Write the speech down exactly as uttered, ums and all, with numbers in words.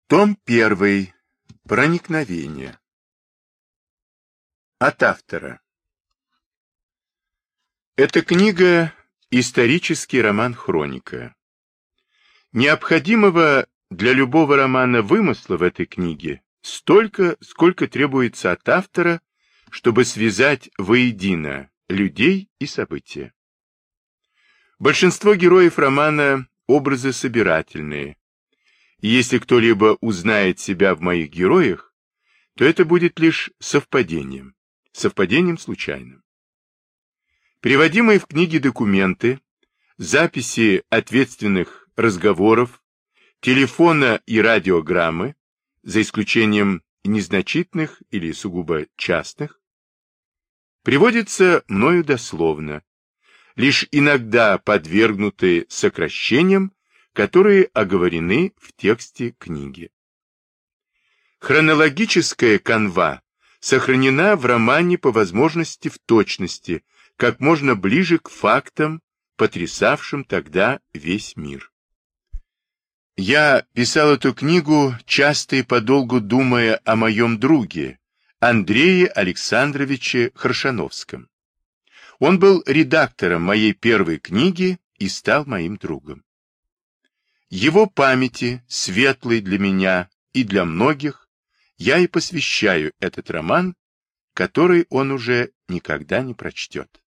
Том первый. Проникновение. От автора. Эта книга — исторический роман «Хроника». Необходимого для любого романа вымысла в этой книге столько, сколько требуется от автора, чтобы связать воедино людей и события. Большинство героев романа — образы собирательные, и если кто-либо узнает себя в моих героях, то это будет лишь совпадением, совпадением случайным. Приводимые в книге документы, записи ответственных разговоров, телефона и радиограммы, за исключением незначительных или сугубо частных, приводятся мною дословно, лишь иногда подвергнуты сокращениям, которые оговорены в тексте книги. Хронологическая канва сохранена в романе по возможности в точности, как можно ближе к фактам, потрясавшим тогда весь мир. Я писал эту книгу, часто и подолгу думая о моем друге, Андрее Александровиче Харшановском. Он был редактором моей первой книги и стал моим другом. Его памяти, светлой для меня и для многих, я и посвящаю этот роман, который он уже никогда не прочтет.